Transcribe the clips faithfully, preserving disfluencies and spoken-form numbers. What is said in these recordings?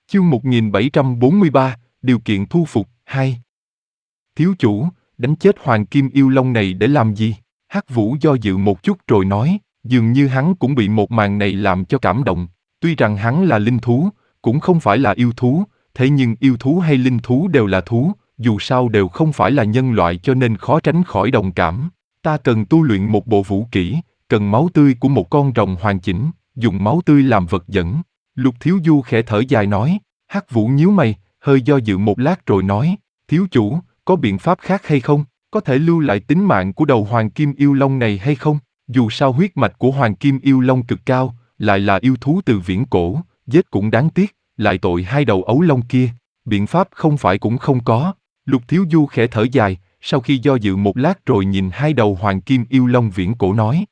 Chương một nghìn bảy trăm bốn mươi ba, điều kiện thu phục, hai. Thiếu chủ, đánh chết hoàng kim yêu long này để làm gì? Hắc Vũ do dự một chút rồi nói, dường như hắn cũng bị một màn này làm cho cảm động. Tuy rằng hắn là linh thú, cũng không phải là yêu thú, thế nhưng yêu thú hay linh thú đều là thú, dù sao đều không phải là nhân loại cho nên khó tránh khỏi đồng cảm. Ta cần tu luyện một bộ vũ kỹ, cần máu tươi của một con rồng hoàn chỉnh, dùng máu tươi làm vật dẫn. Lục Thiếu Du khẽ thở dài nói. Hắc Vũ nhíu mày, hơi do dự một lát rồi nói, thiếu chủ, có biện pháp khác hay không? Có thể lưu lại tính mạng của đầu hoàng kim yêu long này hay không? Dù sao huyết mạch của hoàng kim yêu long cực cao, lại là yêu thú từ viễn cổ, giết cũng đáng tiếc, lại tội hai đầu ấu long kia. Biện pháp không phải cũng không có. Lục Thiếu Du khẽ thở dài, sau khi do dự một lát rồi nhìn hai đầu hoàng kim yêu long viễn cổ nói.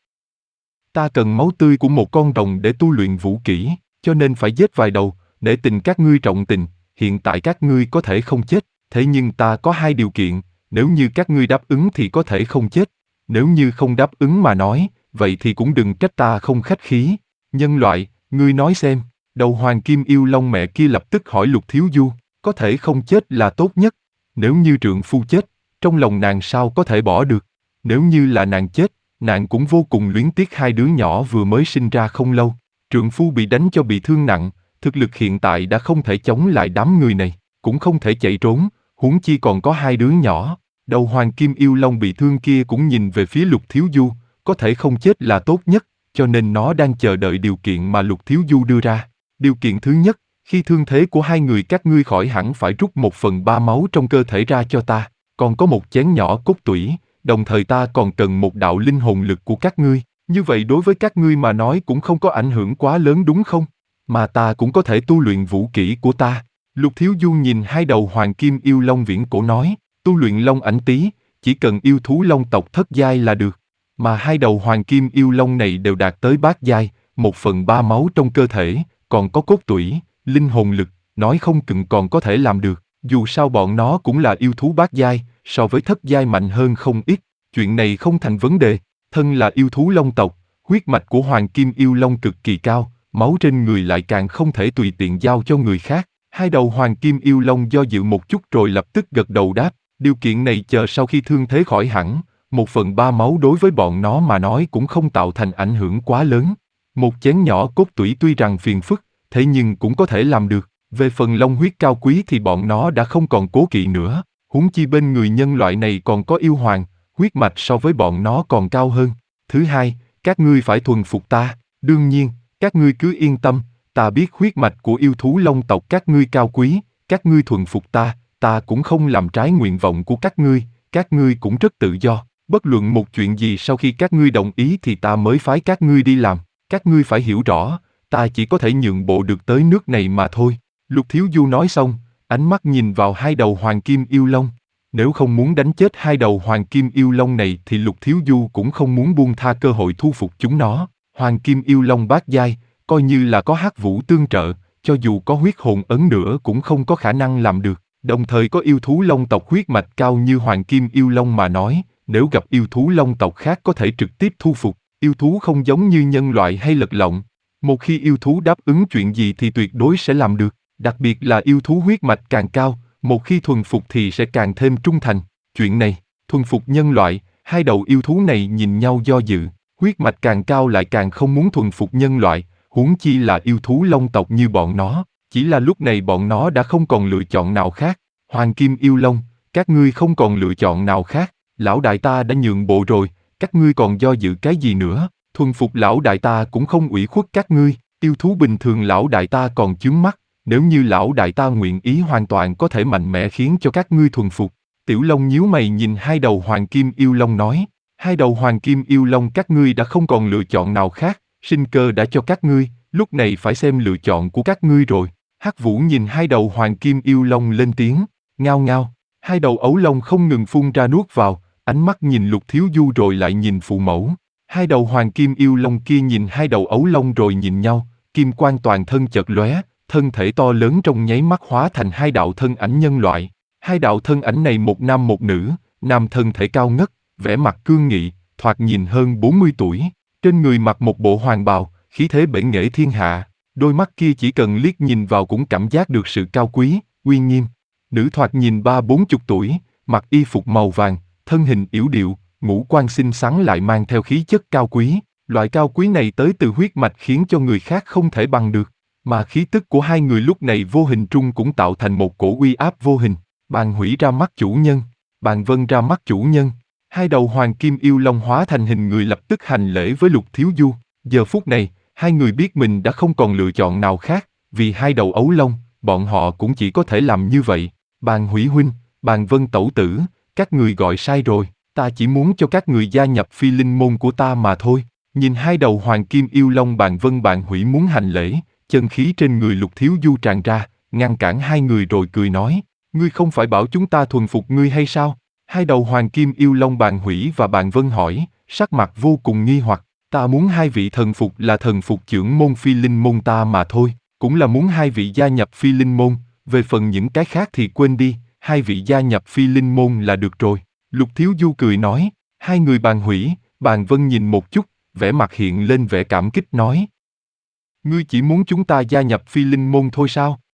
Ta cần máu tươi của một con rồng để tu luyện vũ kỹ, cho nên phải giết vài đầu. Để tình các ngươi trọng tình, hiện tại các ngươi có thể không chết, thế nhưng ta có hai điều kiện, nếu như các ngươi đáp ứng thì có thể không chết, nếu như không đáp ứng mà nói, vậy thì cũng đừng trách ta không khách khí. Nhân loại, ngươi nói xem, đầu hoàng kim yêu long mẹ kia lập tức hỏi Lục Thiếu Du, có thể không chết là tốt nhất, nếu như trượng phu chết, trong lòng nàng sao có thể bỏ được, nếu như là nàng chết, nàng cũng vô cùng luyến tiếc hai đứa nhỏ vừa mới sinh ra không lâu, trượng phu bị đánh cho bị thương nặng. Thực lực hiện tại đã không thể chống lại đám người này, cũng không thể chạy trốn, huống chi còn có hai đứa nhỏ. Đầu hoàng kim yêu long bị thương kia cũng nhìn về phía Lục Thiếu Du, có thể không chết là tốt nhất, cho nên nó đang chờ đợi điều kiện mà Lục Thiếu Du đưa ra. Điều kiện thứ nhất, khi thương thế của hai người các ngươi khỏi hẳn phải rút một phần ba máu trong cơ thể ra cho ta, còn có một chén nhỏ cốt tủy, đồng thời ta còn cần một đạo linh hồn lực của các ngươi, như vậy đối với các ngươi mà nói cũng không có ảnh hưởng quá lớn đúng không? Mà ta cũng có thể tu luyện vũ kỹ của ta. Lục Thiếu Du nhìn hai đầu hoàng kim yêu long viễn cổ nói, tu luyện long ảnh tý, chỉ cần yêu thú long tộc thất giai là được. Mà hai đầu hoàng kim yêu long này đều đạt tới bát giai, một phần ba máu trong cơ thể, còn có cốt tủy, linh hồn lực, nói không chừng còn có thể làm được. Dù sao bọn nó cũng là yêu thú bát giai, so với thất giai mạnh hơn không ít. Chuyện này không thành vấn đề. Thân là yêu thú long tộc, huyết mạch của hoàng kim yêu long cực kỳ cao. Máu trên người lại càng không thể tùy tiện giao cho người khác. Hai đầu hoàng kim yêu long do dự một chút rồi lập tức gật đầu đáp, điều kiện này chờ sau khi thương thế khỏi hẳn, một phần ba máu đối với bọn nó mà nói cũng không tạo thành ảnh hưởng quá lớn. Một chén nhỏ cốt tủy tuy rằng phiền phức, thế nhưng cũng có thể làm được. Về phần long huyết cao quý thì bọn nó đã không còn cố kỵ nữa, huống chi bên người nhân loại này còn có yêu hoàng, huyết mạch so với bọn nó còn cao hơn. Thứ hai, các ngươi phải thuần phục ta, đương nhiên, các ngươi cứ yên tâm, ta biết huyết mạch của yêu thú long tộc các ngươi cao quý, các ngươi thuần phục ta, ta cũng không làm trái nguyện vọng của các ngươi, các ngươi cũng rất tự do, bất luận một chuyện gì sau khi các ngươi đồng ý thì ta mới phái các ngươi đi làm, các ngươi phải hiểu rõ, ta chỉ có thể nhượng bộ được tới nước này mà thôi. Lục Thiếu Du nói xong, ánh mắt nhìn vào hai đầu hoàng kim yêu long. Nếu không muốn đánh chết hai đầu hoàng kim yêu long này thì Lục Thiếu Du cũng không muốn buông tha cơ hội thu phục chúng nó. Hoàng kim yêu long bát giai, coi như là có Hắc Vũ tương trợ, cho dù có huyết hồn ấn nữa cũng không có khả năng làm được. Đồng thời có yêu thú long tộc huyết mạch cao như hoàng kim yêu long mà nói, nếu gặp yêu thú long tộc khác có thể trực tiếp thu phục. Yêu thú không giống như nhân loại hay lật lọng. Một khi yêu thú đáp ứng chuyện gì thì tuyệt đối sẽ làm được. Đặc biệt là yêu thú huyết mạch càng cao, một khi thuần phục thì sẽ càng thêm trung thành. Chuyện này, thuần phục nhân loại, hai đầu yêu thú này nhìn nhau do dự. Huyết mạch càng cao lại càng không muốn thuần phục nhân loại, huống chi là yêu thú long tộc như bọn nó. Chỉ là lúc này bọn nó đã không còn lựa chọn nào khác. Hoàng kim yêu long, các ngươi không còn lựa chọn nào khác. Lão đại ta đã nhượng bộ rồi, các ngươi còn do dự cái gì nữa? Thuần phục lão đại ta cũng không ủy khuất các ngươi. Yêu thú bình thường lão đại ta còn chướng mắt. Nếu như lão đại ta nguyện ý hoàn toàn có thể mạnh mẽ khiến cho các ngươi thuần phục. Tiểu Long nhíu mày nhìn hai đầu hoàng kim yêu long nói. Hai đầu hoàng kim yêu long các ngươi đã không còn lựa chọn nào khác, sinh cơ đã cho các ngươi, lúc này phải xem lựa chọn của các ngươi rồi. Hắc Vũ nhìn hai đầu hoàng kim yêu long lên tiếng, ngao ngao. Hai đầu ấu long không ngừng phun ra nuốt vào, ánh mắt nhìn Lục Thiếu Du rồi lại nhìn phụ mẫu. Hai đầu hoàng kim yêu long kia nhìn hai đầu ấu long rồi nhìn nhau, kim quang toàn thân chợt lóe, thân thể to lớn trong nháy mắt hóa thành hai đạo thân ảnh nhân loại. Hai đạo thân ảnh này một nam một nữ, nam thân thể cao ngất, vẻ mặt cương nghị, thoạt nhìn hơn bốn mươi tuổi, trên người mặc một bộ hoàng bào, khí thế bệ nghệ thiên hạ. Đôi mắt kia chỉ cần liếc nhìn vào cũng cảm giác được sự cao quý, uy nghiêm. Nữ thoạt nhìn ba bốn chục tuổi, mặc y phục màu vàng, thân hình yểu điệu, ngũ quan xinh xắn lại mang theo khí chất cao quý. Loại cao quý này tới từ huyết mạch khiến cho người khác không thể bằng được. Mà khí tức của hai người lúc này vô hình trung cũng tạo thành một cổ uy áp vô hình. Bàn Hủy ra mắt chủ nhân, Bàn Vân ra mắt chủ nhân. Hai đầu hoàng kim yêu long hóa thành hình người lập tức hành lễ với Lục Thiếu Du. Giờ phút này, hai người biết mình đã không còn lựa chọn nào khác, vì hai đầu ấu long, bọn họ cũng chỉ có thể làm như vậy. Bàn Hủy huynh, Bàn Vân tẩu tử, các người gọi sai rồi, ta chỉ muốn cho các người gia nhập phi linh môn của ta mà thôi. Nhìn hai đầu hoàng kim yêu long Bàn Vân Bàn Hủy muốn hành lễ, chân khí trên người Lục Thiếu Du tràn ra, ngăn cản hai người rồi cười nói, ngươi không phải bảo chúng ta thuần phục ngươi hay sao? Hai đầu hoàng kim yêu long Bàn Hủy và Bàn Vân hỏi, sắc mặt vô cùng nghi hoặc, ta muốn hai vị thần phục là thần phục trưởng môn phi linh môn ta mà thôi, cũng là muốn hai vị gia nhập phi linh môn, về phần những cái khác thì quên đi, hai vị gia nhập phi linh môn là được rồi. Lục Thiếu Du cười nói, hai người Bàn Hủy, Bàn Vân nhìn một chút, vẻ mặt hiện lên vẻ cảm kích nói. Ngươi chỉ muốn chúng ta gia nhập phi linh môn thôi sao?